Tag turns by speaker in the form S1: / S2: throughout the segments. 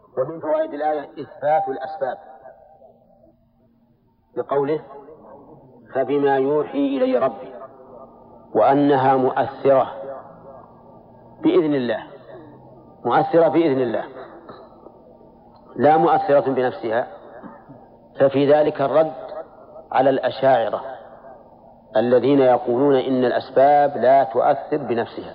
S1: ومن فوائد الآية إثبات الأسباب بقوله فبما يوحي إلي ربي وأنها مؤثرة بإذن الله، مؤثرة بإذن الله لا مؤثرة بنفسها. ففي ذلك الرد على الأشاعرة الذين يقولون إن الأسباب لا تؤثر بنفسها،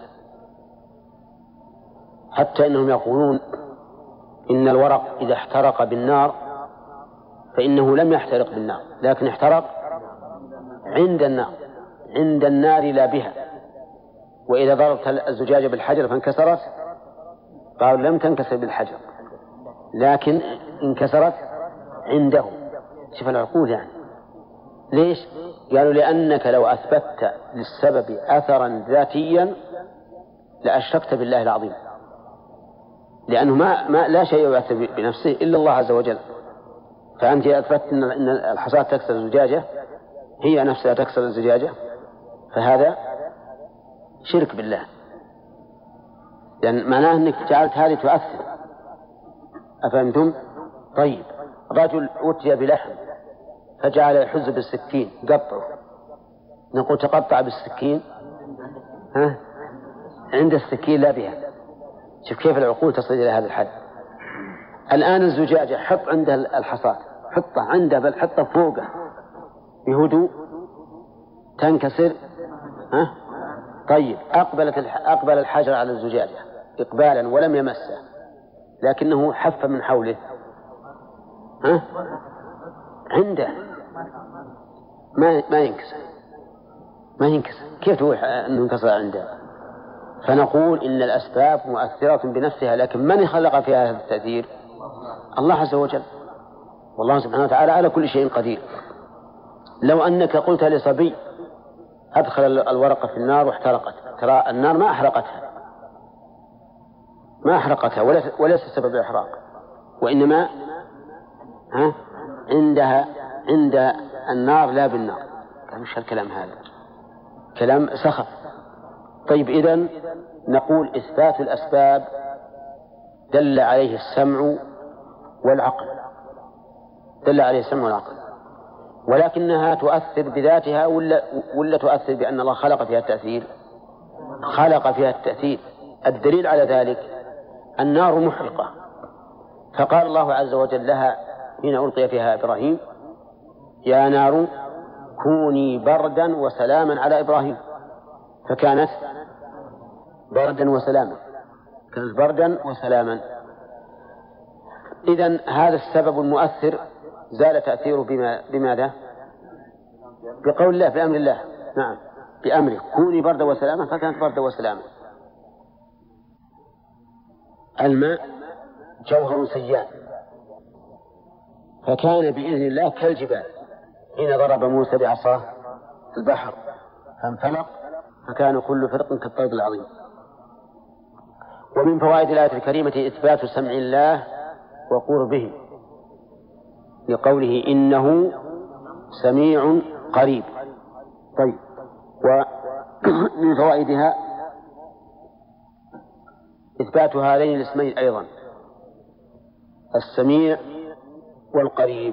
S1: حتى إنهم يقولون إن الورق إذا احترق بالنار فإنه لم يحترق بالنار لكن احترق عند النار، عند النار لا بها. وإذا ضربت الزجاجة بالحجر فانكسرت قالوا لم تنكسر بالحجر لكن انكسرت عنده. شوف العقول يعني. ليش؟ قالوا لأنك لو أثبتت للسبب أثرا ذاتيا لأشركت بالله العظيم، لأنه ما لا شيء يؤثر بنفسه إلا الله عز وجل. فأنت أثبتت أن الحصاة تكسر الزجاجة هي نفسها تكسر الزجاجة، فهذا شرك بالله، لأن معناه أنك جعلت هذه تؤثر. أفهمتم؟ طيب، رجل أتي بلحم فجعل يحز بالسكين قطعه، نقول تقطع بالسكين عند السكين لا بها. شوف كيف العقول تصل إلى هذا الحد. الآن الزجاجة حط عندها الحصاة، حطه عنده بل حطه فوقه بهدوء تنكسر. طيب، أقبل الحجر على الزجاجة إقبالا ولم يمسه لكنه حف من حوله عنده ما ينكسر. كيف تقول أنه انكسر عنده؟ فنقول إن الأسباب مؤثرة بنفسها، لكن من خلق فيها هذا التأثير؟ الله عز وجل، والله سبحانه وتعالى على كل شيء قدير. لو أنك قلت لصبي أدخل الورقة في النار واحترقت، ترى النار ما أحرقتها وليس سبب إحراق، وإنما عند النار لا بالنار. مش هالكلام هذا، كلام سخف. طيب، إذن نقول إثبات الأسباب دل عليه السمع والعقل، ولكنها تؤثر بذاتها ولا تؤثر بأن الله خلق فيها التأثير؟ خلق فيها التأثير. الدليل على ذلك النار محرقة، فقال الله عز وجل لها حين ألقي فيها إبراهيم يا نار كوني بردا وسلاما على إبراهيم، فكانت بردا وسلاما. إذن هذا السبب المؤثر زال تأثيره بماذا؟ بقول الله، بأمر الله. نعم، بأمره كوني بردا وسلاما، فكانت بردا وسلاما. الماء جوهر سيال، فكان بإذن الله كالجبال حين ضرب موسى بعصاه البحر فانفلق فكان كل فرق كالطود العظيم. ومن فوائد الآية الكريمة إثبات سمع الله وقربه لقوله إنه سميع قريب. طيب، ومن فوائدها إثبات هذين الاسمين أيضا، السميع والقريب.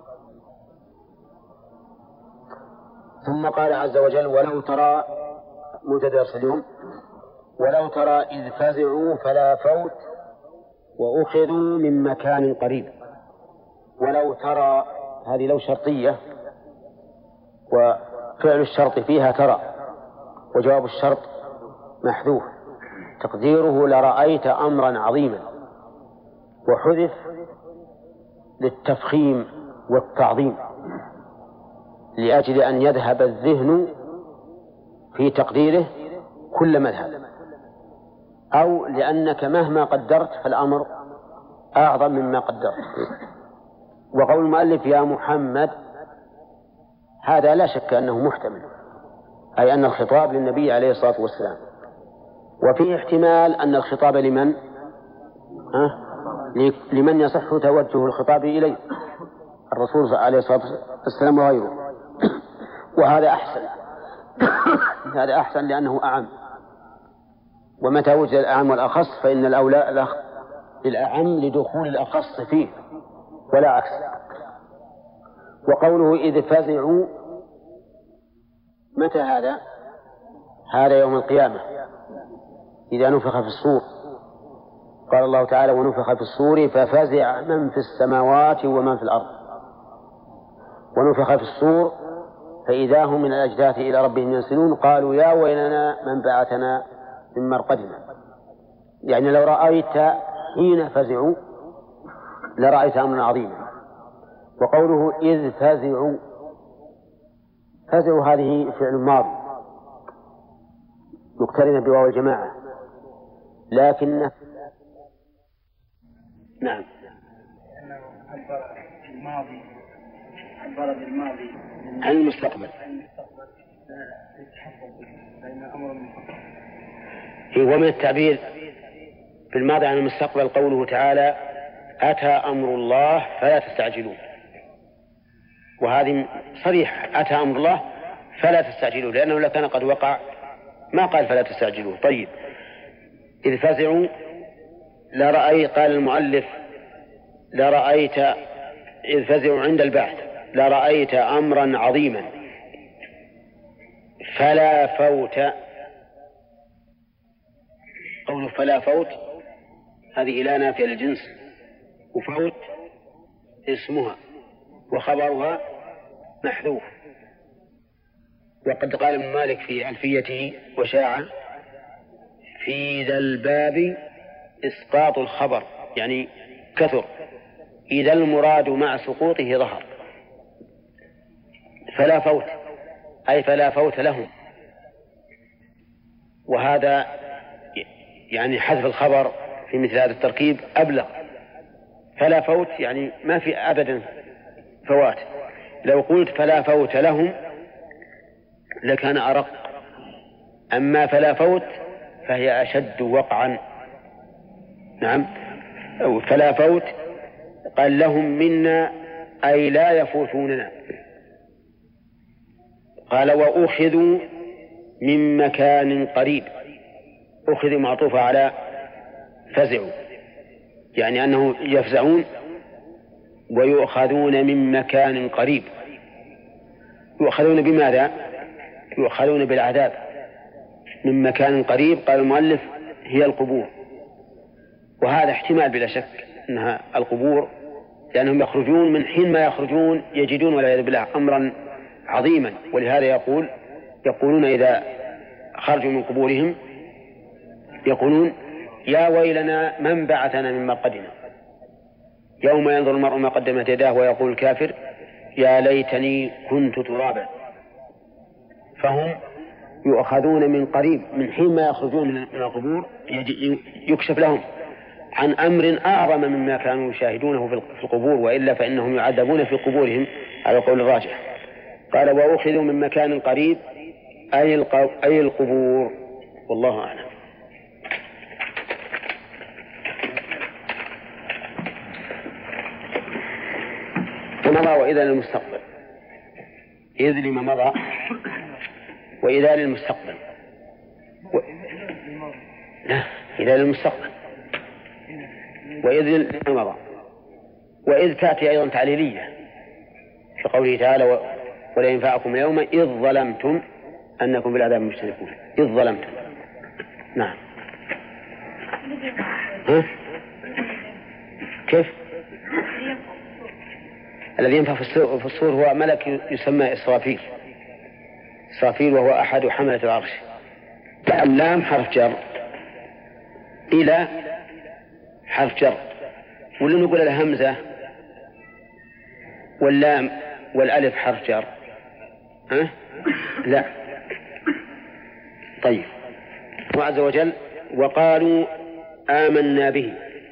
S1: ثم قال عز وجل ولو ترى متدرس اليوم ولو ترى إذ فزعوا فلا فوت وأخذوا من مكان قريب. ولو ترى هذه لو شرطية، وفعل الشرط فيها ترى، وجواب الشرط محذوف تقديره لرأيت أمرا عظيما، وحذف للتفخيم والتعظيم لأجل أن يذهب الذهن في تقديره كل مذهب، أو لأنك مهما قدرت فالأمر أعظم مما قدرت. وقول المؤلف يا محمد هذا لا شك أنه محتمل، أي أن الخطاب للنبي عليه الصلاة والسلام، وفيه احتمال أن الخطاب لمن يصح توجه الخطاب إليه، الرسول عليه الصلاة والسلام وغيره. وهذا أحسن هذا أحسن لأنه أعم، ومتى وجد الأعم والأخص فإن الأولى الأعم لدخول الأخص فيه ولا عكس. وقوله إذ فزعوا، متى هذا؟ هذا يوم القيامة إذا نفخ في الصور. قال الله تعالى ونفخ في الصور ففزع من في السماوات ومن في الأرض. ونفخ في الصور فإذا هم من الأجداث إلى ربهم ينسلون قالوا يا ويلنا من بعثنا من مرقدنا. يعني لو رأيت حين فزعوا لرأيت أمرا عظيما. وقوله إذ فزعوا، فزعوا هذه فعل ماضي يقترن بواو الجماعة، لكن نعم
S2: الماضي عبر بالماضي
S1: عن المستقبل ومن التعبير في الماضي عن المستقبل قوله تعالى أتى أمر الله فلا تستعجلوه، وهذه صريح أتى أمر الله فلا تستعجلوه، لأنه لو كان قد وقع ما قال فلا تستعجلوه. طيب إذ فزعوا لرأي، قال المؤلف لرأيت إذ فزعوا عند البعث لرأيت أمرا عظيما فلا فوت. قوله فلا فوت هذه إلى نافية للجنس، وفوت اسمها وخبرها محذوف. وقد قال ابن مالك في ألفيته وشاع في ذا الباب إسقاط الخبر، يعني كثر إذا المراد مع سقوطه ظهر. فلا فوت أي فلا فوت لهم، وهذا يعني حذف الخبر في مثل هذا التركيب أبلغ. فلا فوت يعني ما في أبدا فوات. لو قلت فلا فوت لهم لكان أرق، أما فلا فوت فهي أشد وقعا. نعم فلا فوت قال لهم منا أي لا يفوتوننا. قال وأخذوا من مكان قريب، أخذوا معطوفة على فزعوا، يعني أنه يفزعون ويؤخذون من مكان قريب. يؤخذون بماذا؟ يؤخذون بالعذاب من مكان قريب. قال المؤلف هي القبور، وهذا احتمال بلا شك أنها القبور، لأنهم يخرجون من حين ما يخرجون يجدون والعياذ بالله أمرا عظيما. ولهذا يقولون إذا خرجوا من قبورهم يقولون يا ويلنا من بعثنا من مرقدنا، يوم ينظر المرء ما قدمت يداه ويقول الكافر يا ليتني كنت ترابا. فهم يؤخذون من قريب من حين ما يخرجون من القبور يكشف لهم عن أمر أعظم مما كانوا يشاهدونه في القبور، وإلا فإنهم يعذبون في قبورهم على قول الراجح. قال وأخذوا من مكان قريب أي القبور، والله أعلم. ومضى وإذا للمستقبل، إذ لما مضى وإذا للمستقبل لا إذا للمستقبل وإذ لما مضى. وإذ تأتي أيضا تعليلية في قوله تعالى ولا ينفعكم اليوم إذ ظلمتم أنكم بالعذاب مشتركون. إذ ظلمتم. نعم كيف؟ الذي ينفع في الصور هو ملك يسمى إسرافيل. إسرافيل وهو أحد حملة العرش. اللام حرف جر، إلى حرف جر، ولا نقول الهمزة واللام والألف حرف جر؟ لا. طيب الله عز وجل وقالوا آمنا به.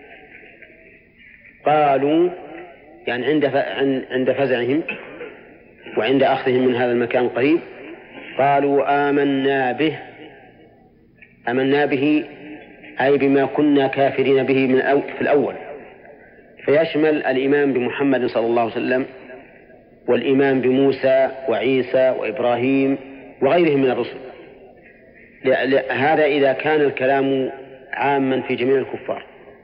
S1: قالوا يعني عند فزعهم وعند أخذهم من هذا المكان قريب قالوا آمنا به. آمنا به أي بما كنا كافرين به في الأول، فيشمل الإيمان بمحمد صلى الله عليه وسلم والإيمان بموسى وعيسى وإبراهيم وغيرهم من الرسل. هذا إذا كان الكلام عاما في جميع الكفار.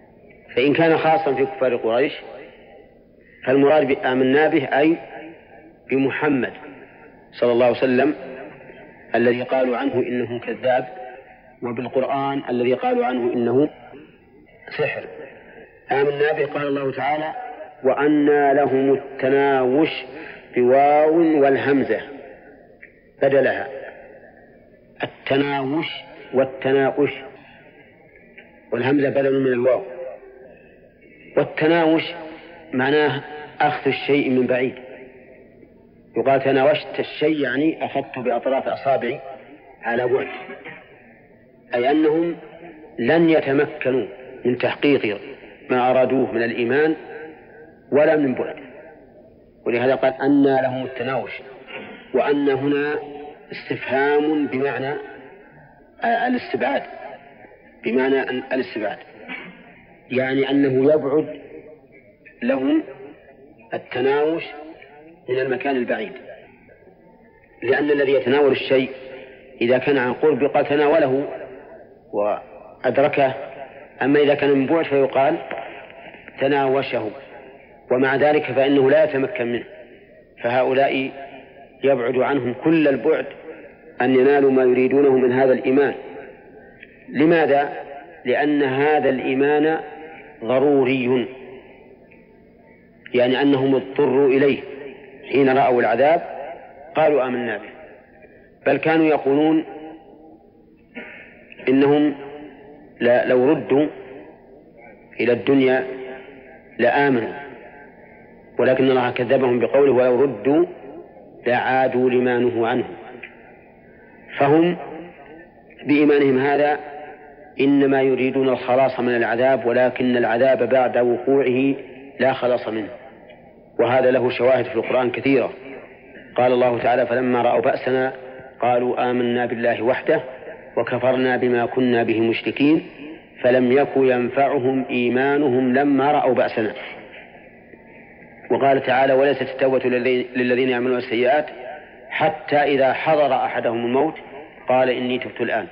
S1: فإن كان خاصا في كفار قريش فالمراد بآمنا به أي بمحمد صلى الله عليه وسلم الذي قالوا عنه إنه كذاب، وبالقرآن الذي قالوا عنه إنه سحر. آمنا به قال الله تعالى: وأنى لهم التناوش بواو والهمزة بدلها، التناوش والتناؤش، والهمزة بدل من الواو. والتناوش معناه أخذ الشيء من بعيد، يقال تناوشت الشيء يعني أخذته بأطراف أصابعي على بعد، أي أنهم لن يتمكنوا من تحقيق ما أرادوه من الإيمان ولا من بعد. ولهذا قال أنى لهم التناوش، وأن هنا استفهام بمعنى الاستبعاد، بمعنى الاستبعاد، يعني أنه يبعد لهم التناوش من المكان البعيد، لأن الذي يتناول الشيء إذا كان عن قرب قد تناوله وأدركه، أما إذا كان من بعد فيقال تناوشه، ومع ذلك فإنه لا يتمكن منه. فهؤلاء يبعد عنهم كل البعد أن ينالوا ما يريدونه من هذا الإيمان. لماذا؟ لأن هذا الإيمان ضروري، يعني أنهم اضطروا إليه حين رأوا العذاب قالوا آمنا به، بل كانوا يقولون إنهم لو ردوا إلى الدنيا لآمنوا، ولكن الله كذبهم بقوله: ولو ردوا لعادوا لما نهوا عنه. فهم بإيمانهم هذا إنما يريدون الخلاص من العذاب، ولكن العذاب بعد وقوعه لا خلاص منه، وهذا له شواهد في القرآن كثيرة. قال الله تعالى: فلما رأوا بأسنا قالوا آمنا بالله وحده وكفرنا بما كنا به مشركين فلم يكن ينفعهم إيمانهم لما رأوا بأسنا. وقال تعالى: وليست التوبة للذين يعملون السيئات حتى إذا حضر أحدهم الموت قال إني تبت الآن.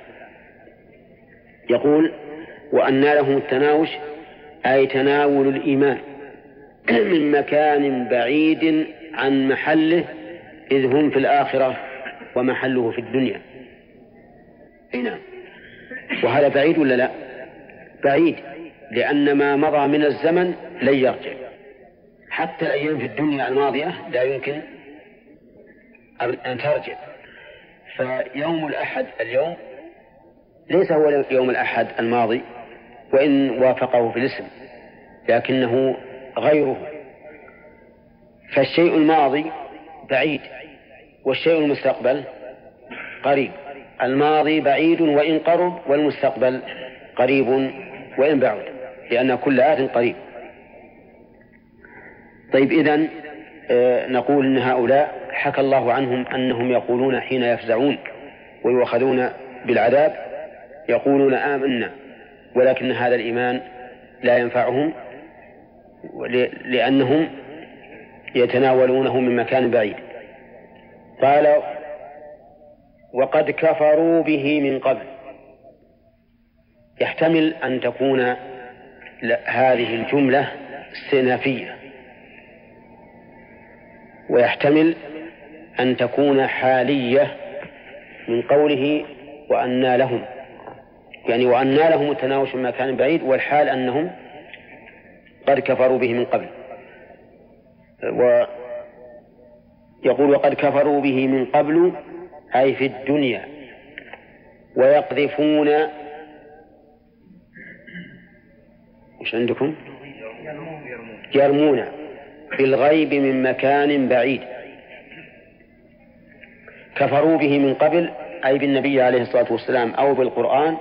S1: يقول: وأنى لهم التناوش أي تناول الإيمان من مكان بعيد عن محله، إذ هم في الآخرة ومحله في الدنيا. نعم، وهذا بعيد ولا لا؟ بعيد، لأن ما مضى من الزمن لن يرجع، حتى الأيام في الدنيا الماضية لا يمكن أن ترجع. فيوم الأحد اليوم ليس هو يوم الأحد الماضي وإن وافقه في الاسم، لكنه غيره. فالشيء الماضي بعيد والشيء المستقبل قريب. الماضي بعيد وإن قرب، والمستقبل قريب وإن بعد، لأن كل آت قريب. طيب، إذن نقول إن هؤلاء حكى الله عنهم أنهم يقولون حين يفزعون ويؤخذون بالعذاب يقولون آمنا، ولكن هذا الإيمان لا ينفعهم لأنهم يتناولونه من مكان بعيد. قال: وقد كفروا به من قبل. يحتمل أن تكون هذه الجملة استئنافية، ويحتمل أن تكون حالية من قوله وأنى لهم، يعني وأنى لهم التناوش من مكان بعيد، والحال أنهم قد كفروا به من قبل. ويقول: وقد كفروا به من قبل أي في الدنيا، ويقذفون وش عندكم؟ يرمون بالغيب من مكان بعيد. كفروا به من قبل أي بالنبي عليه الصلاة والسلام أو بالقرآن،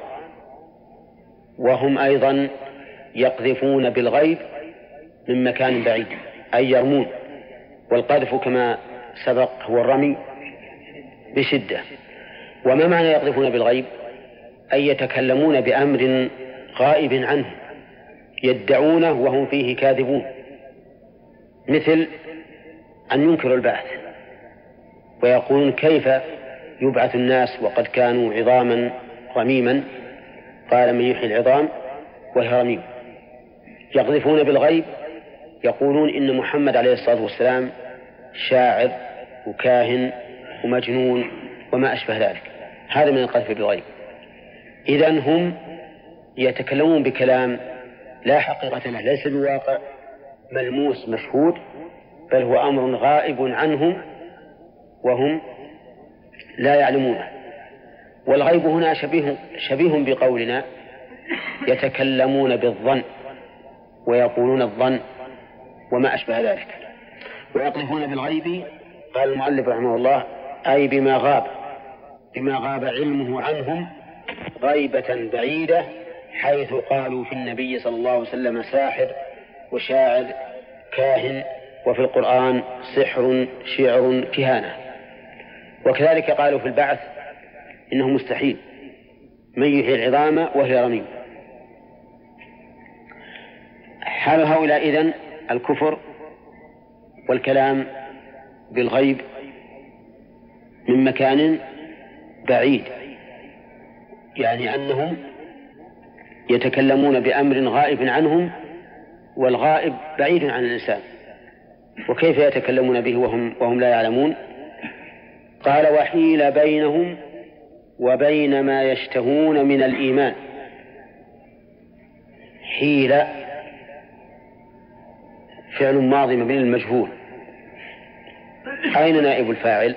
S1: وهم أيضا يقذفون بالغيب من مكان بعيد أي يرمون. والقذف كما سبق هو الرمي بشدة. وما معنى يقذفون بالغيب؟ أي يتكلمون بأمر غائب عنه يدعونه وهم فيه كاذبون، مثل أن ينكروا البعث ويقولون كيف يبعث الناس وقد كانوا عظاما رميما، قال من يحيي العظام وهي رميم. يقذفون بالغيب، يقولون إن محمد عليه الصلاة والسلام شاعر وكاهن ومجنون وما أشبه ذلك، هذا من القذف بالغيب. إذن هم يتكلمون بكلام لا حقيقة له، ليس بواقع ملموس مشهود، بل هو أمر غائب عنهم وهم لا يعلمونه. والغيب هنا شبيه بقولنا يتكلمون بالظن ويقولون الظن وما أشبه ذلك. ويقذفون بالغيب، قال المؤلف رحمه الله، أي بما غاب علمه عنهم غيبة بعيدة، حيث قالوا في النبي صلى الله عليه وسلم ساحر وشاعر كاهن، وفي القرآن سحر شعر كهانة. وكذلك قالوا في البعث إنه مستحيل، من يحيي العظام وهي رميم. حال هؤلاء إذن الكفر والكلام بالغيب من مكان بعيد، يعني أنهم يتكلمون بأمر غائب عنهم، والغائب بعيد عن الإنسان، وكيف يتكلمون به وهم لا يعلمون؟ قال وحيل بينهم وبين ما يشتهون من الإيمان. حيل فعل ماضي مبني للمجهول، أين نائب الفاعل؟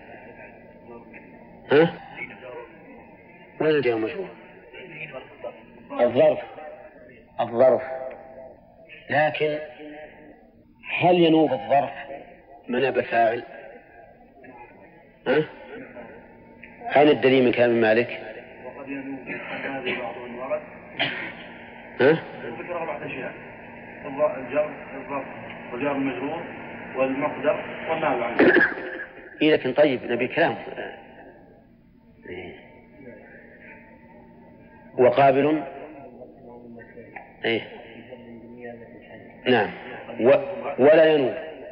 S1: وين جاء مجهول؟ الظرف. لكن هل ينوب الظرف مناب فاعل؟ أين الدليل من كلام مالك؟
S2: وقد ينوب هذا بعض الورد. ذكر 4 أشياء: الجر، الظرف، والجار المجرور، والمصدر، والنائب عنه.
S1: لكن طيب نبي كلام. وقابل نعم. ولا ينوب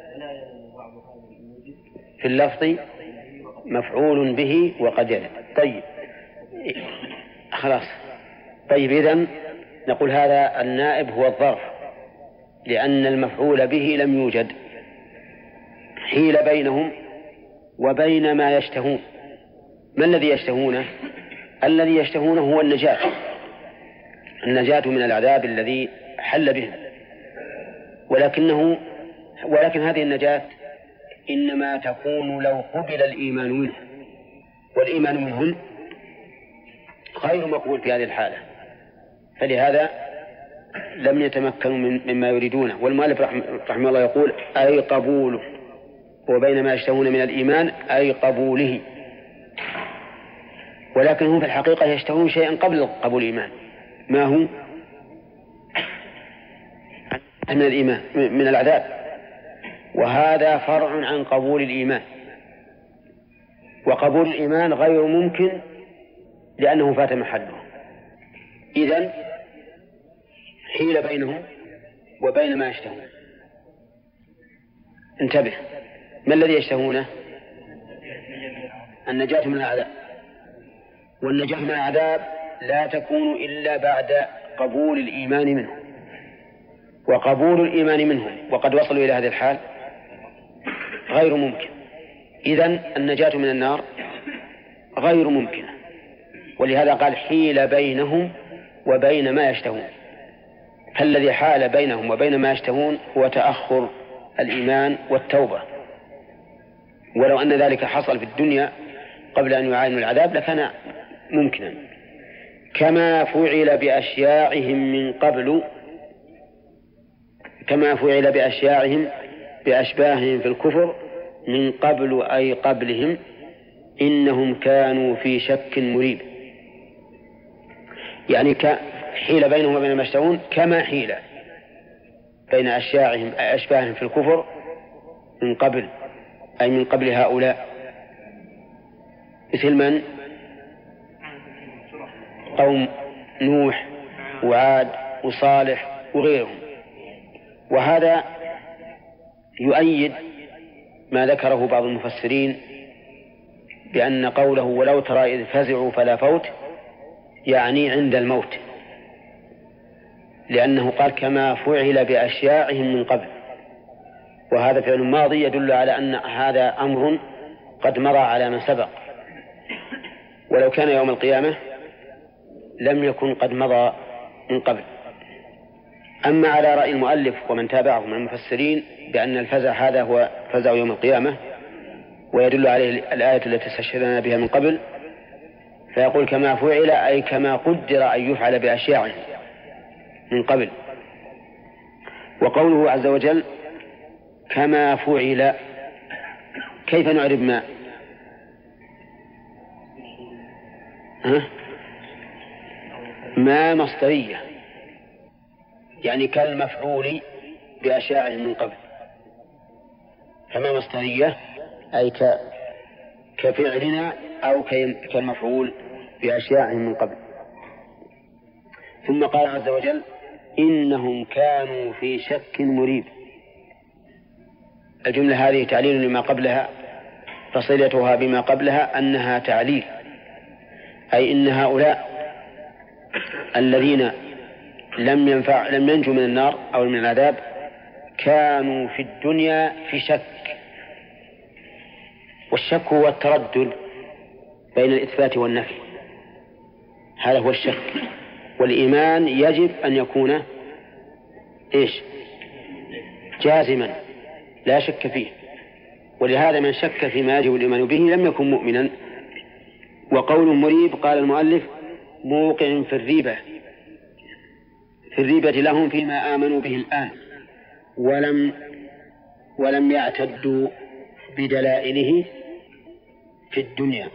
S1: في اللفظ مفعول به وقد يلد. طيب خلاص. طيب إذن نقول هذا النائب هو الظرف، لأن المفعول به لم يوجد. حيل بينهم وبين ما يشتهون. ما الذي يشتهونه؟ الذي يشتهونه هو النجاة من العذاب الذي حل بهم، ولكن هذه النجاة إنما تكون لو قبل الإيمان منه، والإيمان منهم غير مقبول في هذه الحالة، فلهذا لم يتمكنوا مما يريدونه. والمؤلف رحمه الله يقول أي قبوله، وبين ما يشتهون من الإيمان أي قبوله، ولكن هم في الحقيقة يشتهون شيئا قبل قبول الإيمان. ما هو؟ من الإيمان، من العذاب، وهذا فرع عن قبول الإيمان، وقبول الإيمان غير ممكن لأنه فات محله. إذن حيل بينهم وبين ما يشتهون. انتبه، ما الذي يشتهونه؟ النجاة من العذاب، والنجاة من العذاب لا تكون إلا بعد قبول الإيمان منه، وقبول الإيمان منهم وقد وصلوا إلى هذه الحال غير ممكن. إذن النجاة من النار غير ممكنة، ولهذا قال حيل بينهم وبين ما يشتهون. فالذي حال بينهم وبين ما يشتهون هو تأخر الإيمان والتوبة، ولو أن ذلك حصل في الدنيا قبل أن يعاينوا العذاب لكان ممكنا، كما فعل بأشياعهم من قبل، كما فعل بأشياعهم بأشباههم في الكفر من قبل أي قبلهم، إنهم كانوا في شك مريب. يعني حيل بينهم وبين ما يشتهون كما حيل بين أشباههم في الكفر من قبل، أي من قبل هؤلاء، مثل من؟ قوم نوح وعاد وصالح وغيرهم. وهذا يؤيد ما ذكره بعض المفسرين بأن قوله ولو ترى إذ فزعوا فلا فوت يعني عند الموت، لأنه قال كما فعل بأشياعهم من قبل، وهذا فعل ماضي يدل على أن هذا أمر قد مضى على من سبق، ولو كان يوم القيامة لم يكن قد مضى من قبل. أما على رأي المؤلف ومن تابعه من المفسرين بأن الفزع هذا هو فزع يوم القيامة ويدل عليه الآية التي استشهدنا بها من قبل، فيقول كما فعل أي كما قدر أن يفعل بأشياعهم من قبل. وقوله عز وجل كما فعل، كيف نعرب ما مصدرية، يعني كالمفعول بأشياعهم من قبل، فما مصدرية أي كفعلنا أو كالمفعول بأشياعهم من قبل. ثم قال عز وجل إنهم كانوا في شك مريب. الجملة هذه تعليل لما قبلها، فصلتها بما قبلها أنها تعليل، أي إن هؤلاء الذين لم ينجوا من النار أو من العذاب كانوا في الدنيا في شك، والشك هو التردد بين الإثبات والنفي، هذا هو الشك. والإيمان يجب أن يكون جازما لا شك فيه، ولهذا من شك فيما يجب الإيمان به لم يكن مؤمنا. وقول مريب قال المؤلف موقع في الريبة لهم فيما آمنوا به الآن ولم يعتدوا بدلائله في الدنيا،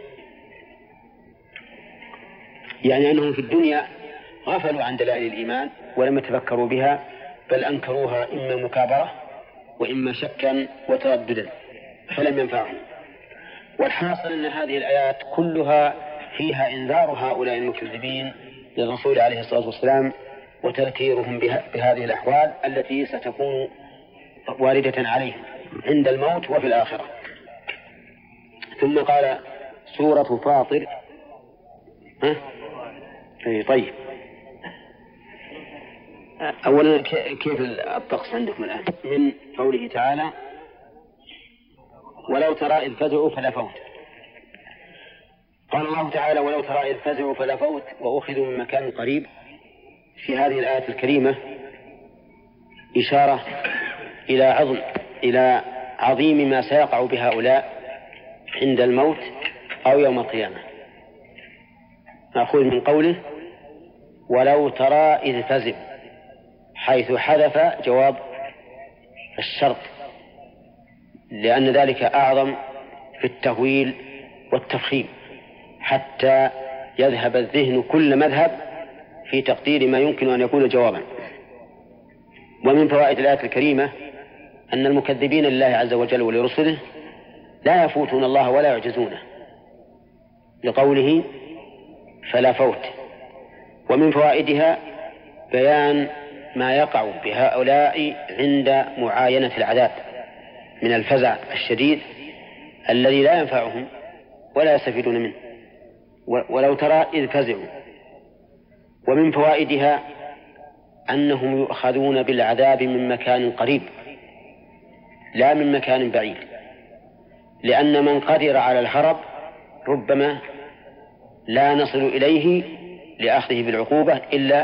S1: يعني أنهم في الدنيا غفلوا عن دلائل الإيمان ولم يتفكروا بها، بل أنكروها إما مكابرة وإما شكا وترددا فلم ينفعهم. والحاصل أن هذه الآيات كلها فيها إنذار هؤلاء المكذبين للرسول عليه الصلاة والسلام وتذكيرهم بهذه الأحوال التي ستكون واردة عليهم عند الموت وفي الآخرة. ثم قال سورة فاطر. طيب، أولا كيف الطقس عندكم الآن من قوله تعالى ولو ترى إذ فزعوا فلا فوت؟ قال الله تعالى ولو ترى إذ فزعوا فلا فوت وأخذوا من مكان قريب. في هذه الآية الكريمة إشارة إلى عظيم ما سيقع بهؤلاء عند الموت أو يوم القيامة. نأخذ من قوله ولو ترى إذ فزعوا، حيث حذف جواب الشرط، لأن ذلك أعظم في التهويل والتفخيم حتى يذهب الذهن كل مذهب في تقدير ما يمكن أن يكون جوابا. ومن فوائد الآية الكريمة أن المكذبين لله عز وجل ولرسله لا يفوتون الله ولا يعجزونه لقوله فلا فوت. ومن فوائدها بيان ما يقع بهؤلاء عند معاينة العذاب من الفزع الشديد الذي لا ينفعهم ولا يستفيدون منه. ولو ترى إذ فزعوا. ومن فوائدها أنهم يؤخذون بالعذاب من مكان قريب لا من مكان بعيد، لأن من قدر على الهرب ربما لا نصل إليه لأخذه بالعقوبة إلا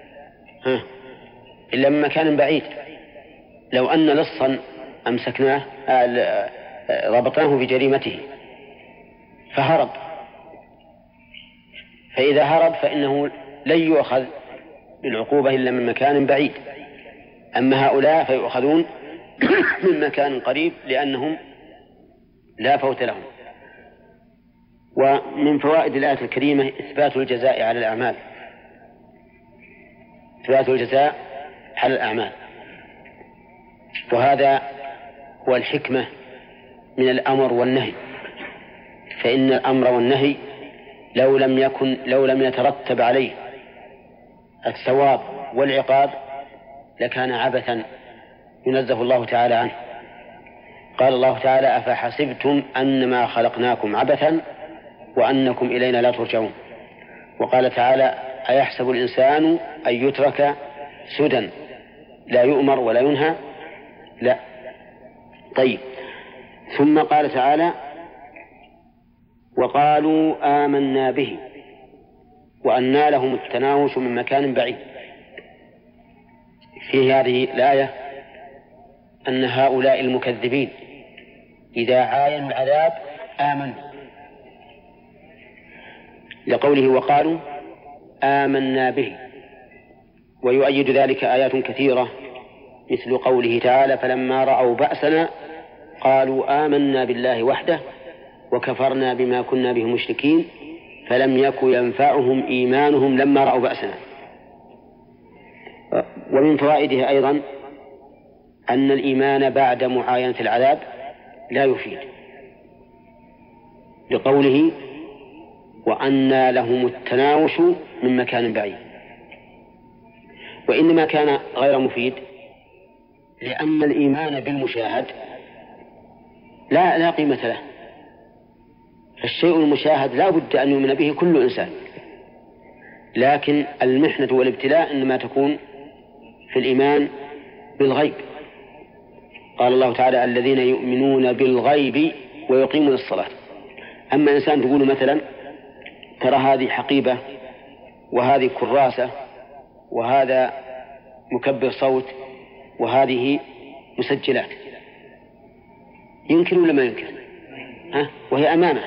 S1: من مكان بعيد. لو أن لصا أمسكناه ربطناه بجريمته فهرب، فإذا هرب فإنه لن يؤخذ بالعقوبة إلا من مكان بعيد. أما هؤلاء فيؤخذون من مكان قريب لأنهم لا فوت لهم. ومن فوائد الآية الكريمة إثبات الجزاء على الأعمال، إثبات الجزاء على الأعمال، وهذا هو الحكمة من الأمر والنهي. فإن الأمر والنهي لو لم يترتب عليه الثواب والعقاب لكان عبثا ينزه الله تعالى عنه. قال الله تعالى أفحسبتم أنما خلقناكم عبثا وأنكم إلينا لا ترجعون. وقال تعالى أيحسب الإنسان أن يترك سدى لا يؤمر ولا ينهى؟ لا. طيب، ثم قال تعالى: وقالوا آمنا به وأنى لهم التناوش من مكان بعيد. في هذه الآية أن هؤلاء المكذبين إذا عاينوا العذاب آمنوا، لقوله وقالوا آمنا به. ويؤيد ذلك آيات كثيرة مثل قوله تعالى: فلما رأوا بأسنا قالوا آمنا بالله وحده وكفرنا بما كنا به مشركين فلم يك ينفعهم إيمانهم لما رأوا بأسنا. ومن فوائدها أيضا أن الإيمان بعد معاينة العذاب لا يفيد، لقوله وأنى لهم التناوش من مكان بعيد. وإنما كان غير مفيد لأن الإيمان بالمشاهد لا قيمة له. الشيء المشاهد لا بد أن يؤمن به كل إنسان، لكن المحنة والابتلاء إنما تكون في الإيمان بالغيب. قال الله تعالى: الذين يؤمنون بالغيب ويقيمون الصلاة. أما إنسان تقول مثلا: ترى هذه حقيبة وهذه كراسة وهذا مكبر صوت وهذه مسجلات، ينكر ولا ما ينكر؟ وهي أمامه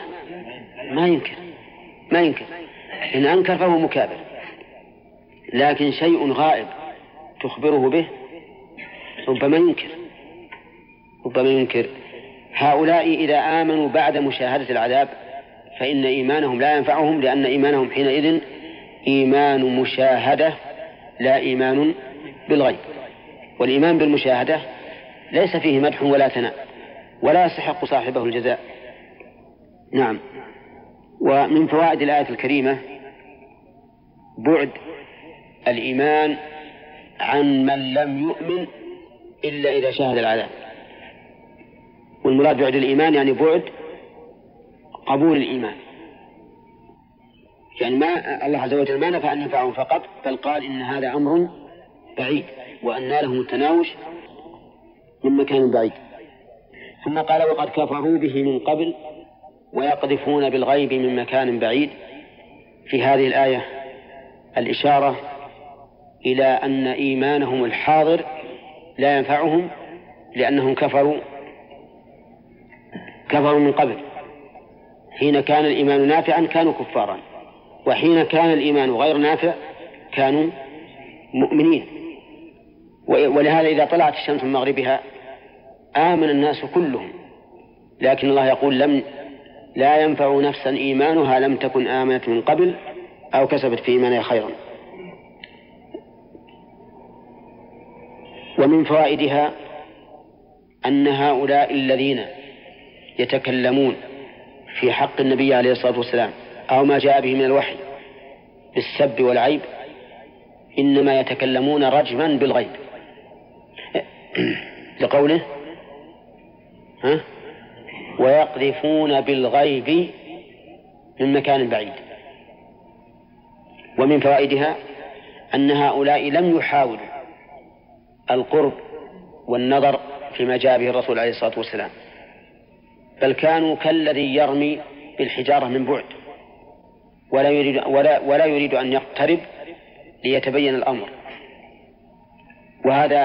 S1: ما ينكر. إن أنكر فهو مكابر. لكن شيء غائب تخبره به ربما ينكر. هؤلاء إذا آمنوا بعد مشاهدة العذاب فإن إيمانهم لا ينفعهم، لأن إيمانهم حينئذ إيمان مشاهدة لا إيمان بالغيب. والإيمان بالمشاهدة ليس فيه مدح ولا ثناء ولا يستحق صاحبه الجزاء. نعم. ومن فوائد الآية الكريمة بعد الإيمان عن من لم يؤمن إلا إذا شاهد العذاب. والمراد بعد الإيمان يعني بعد قبول الإيمان، يعني ما الله عز وجل ما نفع أن ينفعهم فقط، بل قال إن هذا أمر بعيد وأنى لهم التناوش من مكان بعيد. ثم قال: وقد كفروا به من قبل ويقذفون بالغيب من مكان بعيد. في هذه الآية الإشارة إلى أن إيمانهم الحاضر لا ينفعهم، لأنهم كفروا من قبل. حين كان الإيمان نافعا كانوا كفارا، وحين كان الإيمان غير نافع كانوا مؤمنين. ولهذا إذا طلعت الشمس من مغربها آمن الناس كلهم، لكن الله يقول لا ينفع نفسا إيمانها لم تكن آمنت من قبل أو كسبت في إيمانها خيرا. ومن فوائدها أن هؤلاء الذين يتكلمون في حق النبي عليه الصلاة والسلام أو ما جاء به من الوحي بالسب والعيب إنما يتكلمون رجما بالغيب، لقوله ويقذفون بالغيب من مكان بعيد. ومن فوائدها أن هؤلاء لم يحاولوا القرب والنظر فيما جاء به الرسول عليه الصلاة والسلام، بل كانوا كالذي يرمي بالحجارة من بعد ولا يريد أن يقترب ليتبين الأمر. وهذا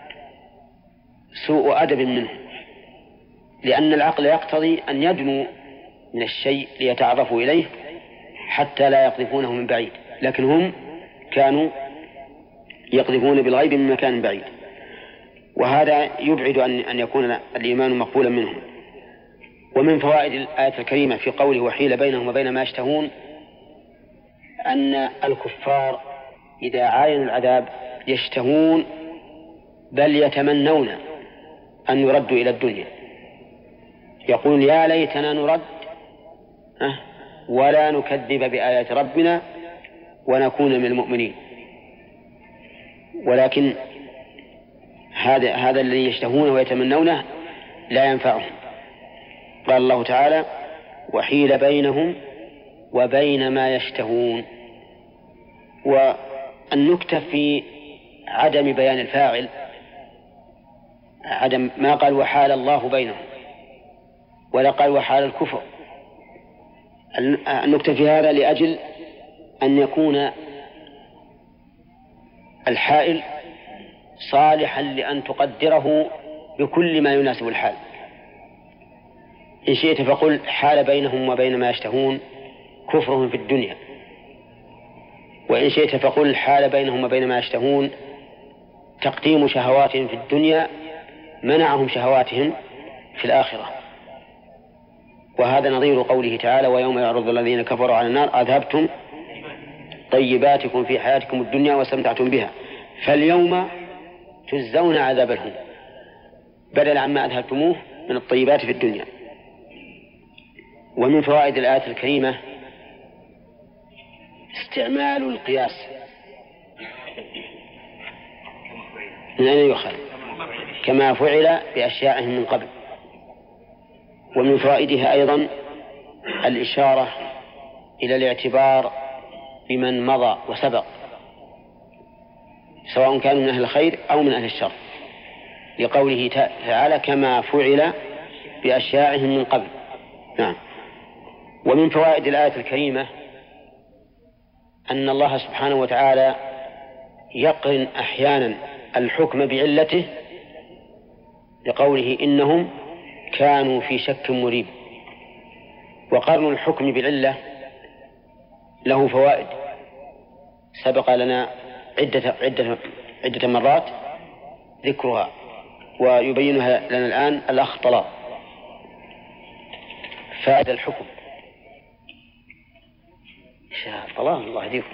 S1: سوء أدب منه، لأن العقل يقتضي أن يدنوا من الشيء ليتعرفوا إليه حتى لا يقذفونه من بعيد، لكن هم كانوا يقذفون بالغيب من مكان بعيد، وهذا يبعد أن يكون الإيمان مقبولا منهم. ومن فوائد الآية الكريمة في قوله وحيل بينهم وبين ما يشتهون أن الكفار إذا عاينوا العذاب يشتهون بل يتمنون أن يردوا إلى الدنيا، يقول يا ليتنا نرد ولا نكذب بآيات ربنا ونكون من المؤمنين. ولكن هذا الذي يشتهونه ويتمنونه لا ينفعهم. قال الله تعالى وحيل بينهم وبين ما يشتهون. والنكتة في عدم بيان الفاعل، عدم ما قال وحال الله بينهم، ولا قال وحال الكفر. النكتة في هذا لأجل أن يكون الحائل صالحا لأن تقدره بكل ما يناسب الحال. إن شئت فقل حال بينهم وبين ما يشتهون كفرهم في الدنيا، وإن شئت فقل حال بينهم وبين ما يشتهون تقديم شهواتهم في الدنيا منعهم شهواتهم في الآخرة. وهذا نظير قوله تعالى ويوم يعرض الذين كفروا على النار أذهبتم طيباتكم في حياتكم الدنيا واستمتعتم بها فاليوم تجزون عذاب الهون، بدل عما أذهبتموه من الطيبات في الدنيا. ومن فوائد الآية الكريمة استعمال القياس. من أين يؤخذ؟ كما فعل بأشياعهم من قبل. ومن فوائدها أيضا الإشارة إلى الاعتبار بمن مضى وسبق، سواء كانوا من أهل الخير أو من أهل الشر، لقوله تعالى كما فعل بأشياعهم من قبل. نعم. ومن فوائد الآية الكريمة أن الله سبحانه وتعالى يقرن أحيانا الحكم بعلته، لقوله إنهم كانوا في شك مريب. وقرن الحكم بالعلة له فوائد سبق لنا عدة مرات ذكرها، ويبينها لنا الآن الأخ طلال. فائدة الحكم طلال الله يهديكم.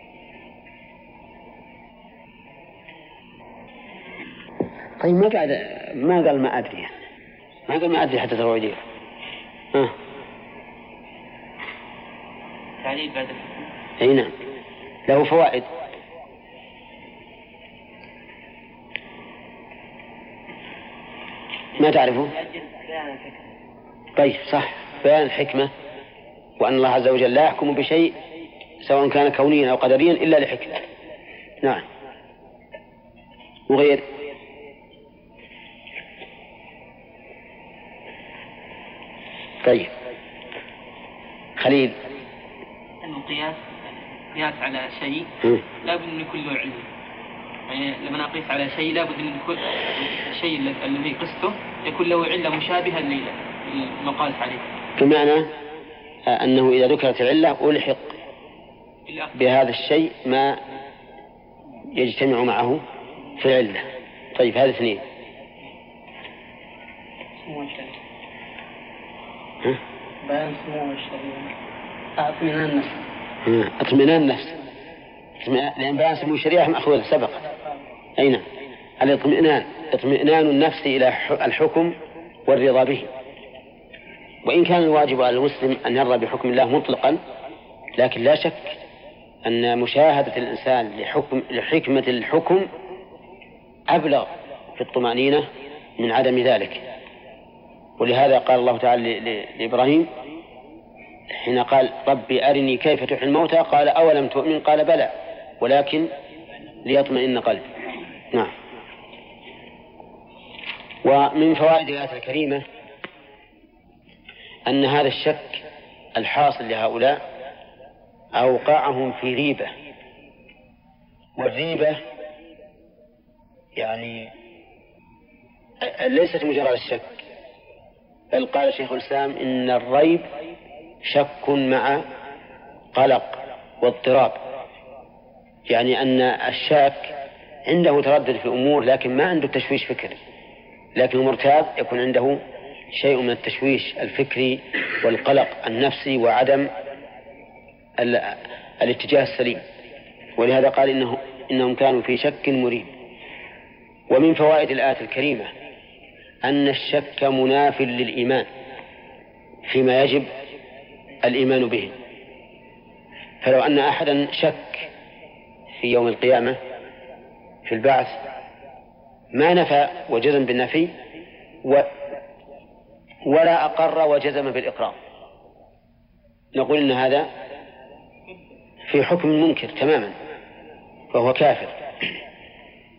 S1: طيب ما قال ما أدري، ما قال ما أدري حتى تروي لي.
S3: تعليل بعد الحكم.
S1: أي نعم له فوائد. ما تعرفه؟ طيب صح، بيان الحكمة، وأن الله عز وجل لا يحكم بشيء سواء كان كونيا أو قدريا إلا لحكمة. نعم. وغير طيب خليل
S3: القياس على شيء لا بد أن يكون له علم. يعني لما أقيس على شيء لا بد أن يكون الشيء الذي قسته يكون له علة مشابهة للمقاس عليه،
S1: بمعنى أنه إذا ذكرت العلة ألحق بهذا الشيء ما يجتمع معه في العلة. طيب هذا اثنين.
S3: بيان سمو الشريعة اطمئنان النفس.
S1: اطمئنان النفس، لأن بيان سمو الشريعة مأخوذ سبق. أين الاطمئنان؟ اطمئنان النفس إلى الحكم والرضا به. وإن كان الواجب على المسلم أن يرضى بحكم الله مطلقا، لكن لا شك أن مشاهدة الإنسان لحكمة الحكم أبلغ في الطمأنينة من عدم ذلك. ولهذا قال الله تعالى لإبراهيم حين قال ربي أرني كيف تحيي الموتى قال أولم تؤمن قال بلى ولكن ليطمئن قلبي. نعم. ومن فوائد الآية الكريمة أن هذا الشك الحاصل لهؤلاء أوقعهم في ريبة، والريبة يعني ليست مجرد الشك، بل قال شيخ الإسلام إن الريب شك مع قلق واضطراب، يعني أن الشاك عنده تردد في أمور لكن ما عنده تشويش فكري، لكن المرتاب يكون عنده شيء من التشويش الفكري والقلق النفسي وعدم الاتجاه السليم. ولهذا قال إنهم كانوا في شك مريب. ومن فوائد الآية الكريمة أن الشك مناف للإيمان فيما يجب الإيمان به. فلو أن أحدا شك في يوم القيامة في البعث ما نفى وجزم بالنفي ولا أقر وجزم بالإقرار، نقول إن هذا في حكم منكر تماما فهو كافر.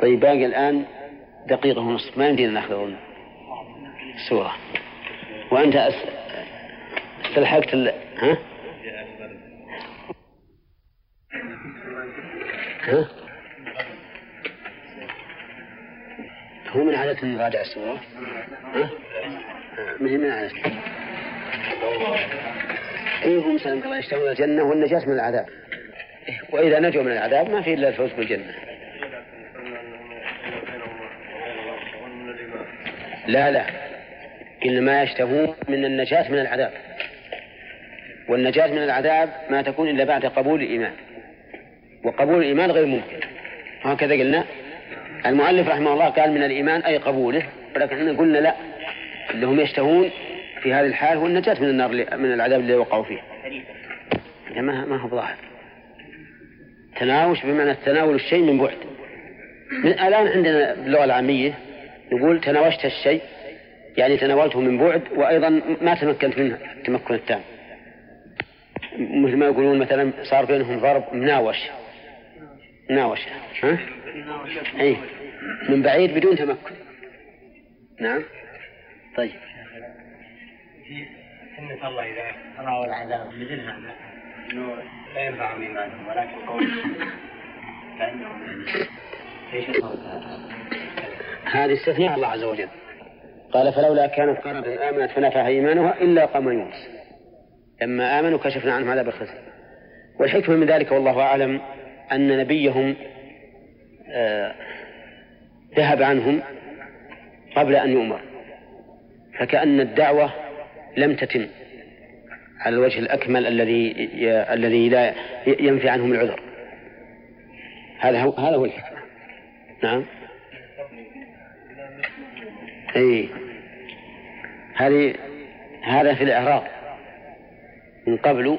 S1: طيب باقي الآن دقيقة ونصف، ما يمدينا ناخذ السورة. وأنت استلحقت ها؟ ها؟ هو من عادة نراجع السورة؟ ها؟ من عادة. هم سلم الله يشتهون الجنة والنجاة من العذاب، وإذا نجوا من العذاب ما في إلا الفوز بالجنة. لا إنما يشتهون من النجاة من العذاب، والنجاة من العذاب ما تكون إلا بعد قبول الإيمان، وقبول الإيمان غير ممكن، هكذا قلنا. المؤلف رحمه الله قال من الإيمان أي قبوله، ولكن احنا قلنا لا، اللي هم يشتهون في هذه الحال هو النجاة من النار من العذاب اللي وقعوا فيه. ما هو ظاهر تناوش بمعنى تناول الشيء من بعد. الآن عندنا باللغة العامية نقول تناوشت الشيء، يعني تناولته من بعد، وأيضا ما تمكنت منه التمكن التام، مثل ما يقولون مثلا صار بينهم ضرب مناوش، ها؟ أي من بعيد بدون تمكن. نعم. طيب
S4: سنة الله إذا رأوا العذاب مثلها إنه لا ينفعهم إيمانهم، ولكن قول فإنهم ايش
S1: هذه استثناء الله عز وجل، قال فلولا كانت قرية آمنت فنفعها إيمانها إلا قوم يونس لما آمنوا كشفنا عنهم عذاب الخزي. والحكمة من ذلك والله أعلم أن نبيهم ذهب عنهم قبل أن يؤمر، فكأن الدعوة لم تتم على الوجه الأكمل الذي لا ينفي عنهم العذر. هذا هو الحكمة. نعم. أي هذا في الإعراب من قبل.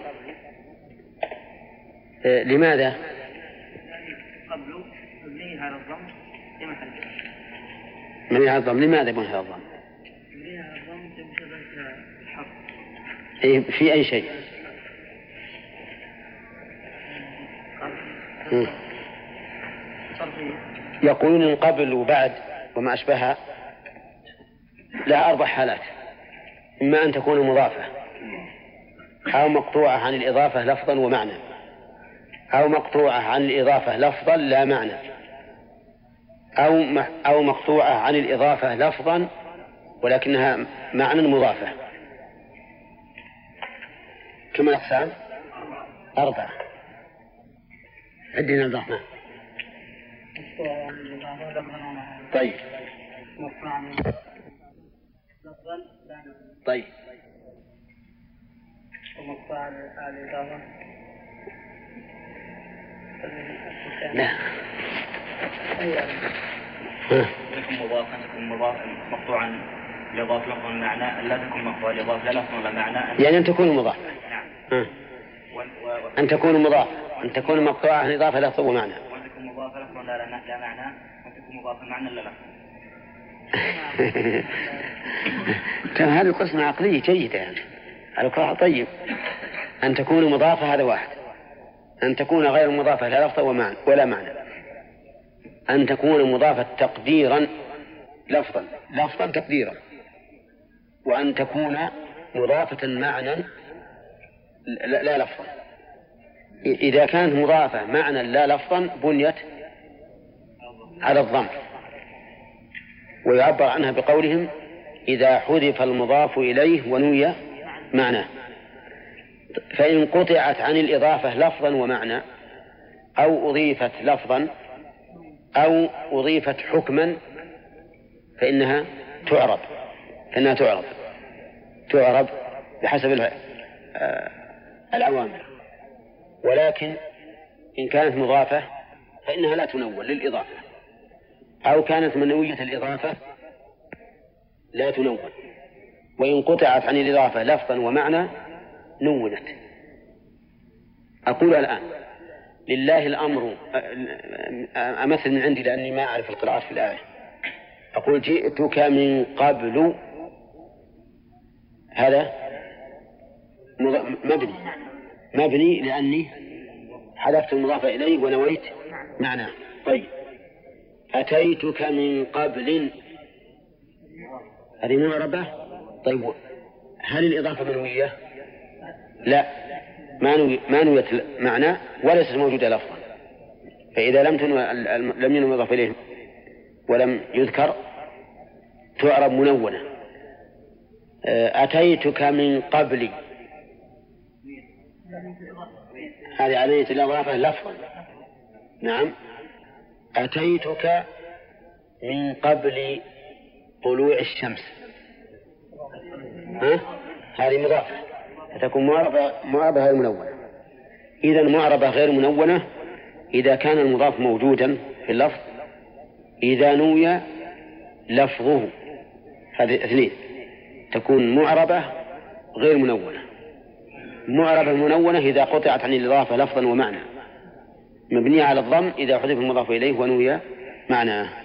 S1: لماذا؟
S3: قبل مبني على الضم في محل
S1: مبني على الضم. لماذا مبني على الضم؟
S3: مبني على الضم بسبب الحرف.
S1: في أي شيء؟ يقولون من قبل وبعد وما أشبهها لها 4 حالات: إما أن تكون مضافة، أو مقطوعة عن الإضافة لفظا ومعنى، أو مقطوعة عن الإضافة لفظا لا معنى، أو مقطوعة عن الإضافة لفظا ولكنها معنى مضافة. كم الأقسام؟ 4. عندنا الرحمن. طيب. طيب. لا.
S4: لكم مضافا تكون مضافا مقطوعا لإضافة لفظ معنى، لا تكون مقطوعا لإضافة لا لفظ ولا معنى،
S1: يعني أن تكون مضافة.
S4: نعم.
S1: أن تكون مضافة، أن تكون مقطوعة عن إضافة لفظ ومعنى،
S4: وأن تكون مضافة لفظ لا معنى، وأن تكون مضافة معنى لا لفظ.
S1: كان هذه القسمة عقلية جيدة يعني على كل. طيب، أن تكون مضافة هذا واحد، أن تكون غير مضافة لا لفظ ولا معنى، أن تكون مضافة تقديرا لفظا تقديرا، وأن تكون مضافة معنى لا لفظا. إذا كانت مضافة معنى لا لفظا بنيت على الضم، ويعبر عنها بقولهم إذا حذف المضاف إليه ونوي معناه. فإن قطعت عن الإضافة لفظا ومعنى، أو أضيفت لفظا، أو أضيفت حكما، فإنها تعرب بحسب الأوامر. ولكن إن كانت مضافة فإنها لا تنون للإضافة، أو كانت منوية الإضافة لا تنون. وإن قطعت عن الإضافة لفظا ومعنى نونت. أقول الآن لله الأمر، أمثل من عندي لأني ما أعرف القراءات في الآية. أقول جئتك من قبل، هذا مبني لأني حذفت المضاف إليه ونويت معناه. طيب، أتيتك من قبل، هذه معربة. طيب هل الإضافة منوية؟ لا، ما نويت معنى وليست موجودة لفظا، فإذا لم ينوي إضافة إليه ولم يذكر تعرب منونة. أتيتك من قبل، هذه عملية الإضافة لفظا. نعم، أتيتك من قبل طلوع الشمس، هذه مضافة، فتكون معربة غير منونة. إذا معربة غير منونة إذا كان المضاف موجودا في اللفظ، إذا نوي لفظه، هذه اثنين، تكون معربة غير منونة. معربة منونة إذا قطعت عن الإضافة لفظا ومعنى، مبنية على الضم إذا حذف المضاف إليه ونوي معناه.